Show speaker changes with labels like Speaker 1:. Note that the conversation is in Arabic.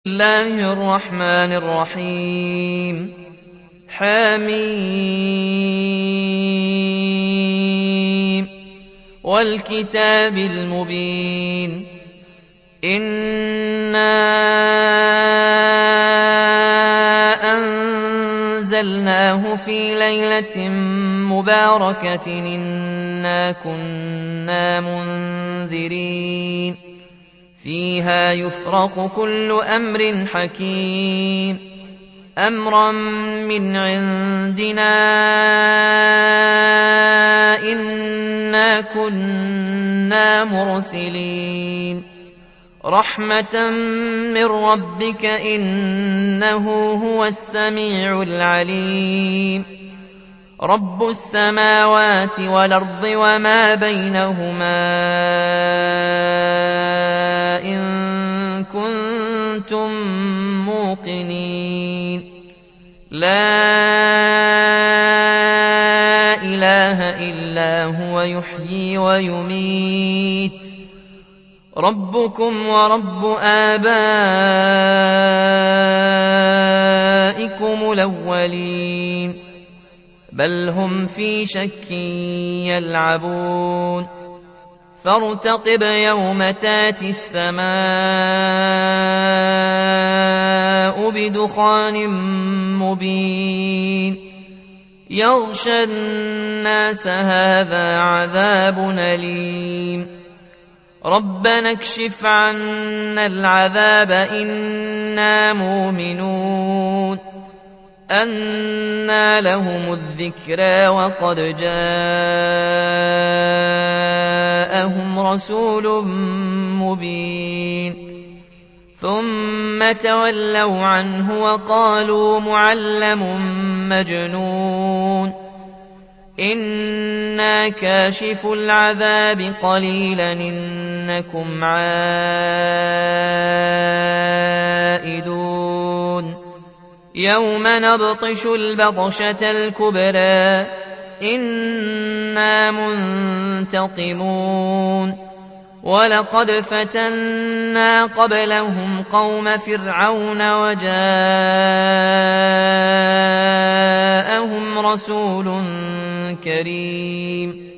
Speaker 1: الله الرحمن الرحيم حميم والكتاب المبين إنا أنزلناه في ليلة مباركة إنا كنا منذرين فيها يفرق كل أمر حكيم أمرا من عندنا إنا كنا مرسلين رحمة من ربك إنه هو السميع العليم رب السماوات والأرض وما بينهما إن كنتم موقنين لا إله إلا هو يحيي ويميت ربكم ورب آبائكم الأولين بل هم في شك يلعبون فارتقب يوم تاتي السماء بدخان مبين يغشى الناس هذا عذاب أليم ربنا اكشف عنا العذاب إنا مؤمنون أنى لهم الذكرى وقد جاءهم رسول مبين ثم تولوا عنه وقالوا معلم مجنون إنا كاشف العذاب قليلا إنكم عائدون يوم نبطش البطشة الكبرى إنا منتقمون ولقد فتنا قبلهم قوم فرعون وجاءهم رسول كريم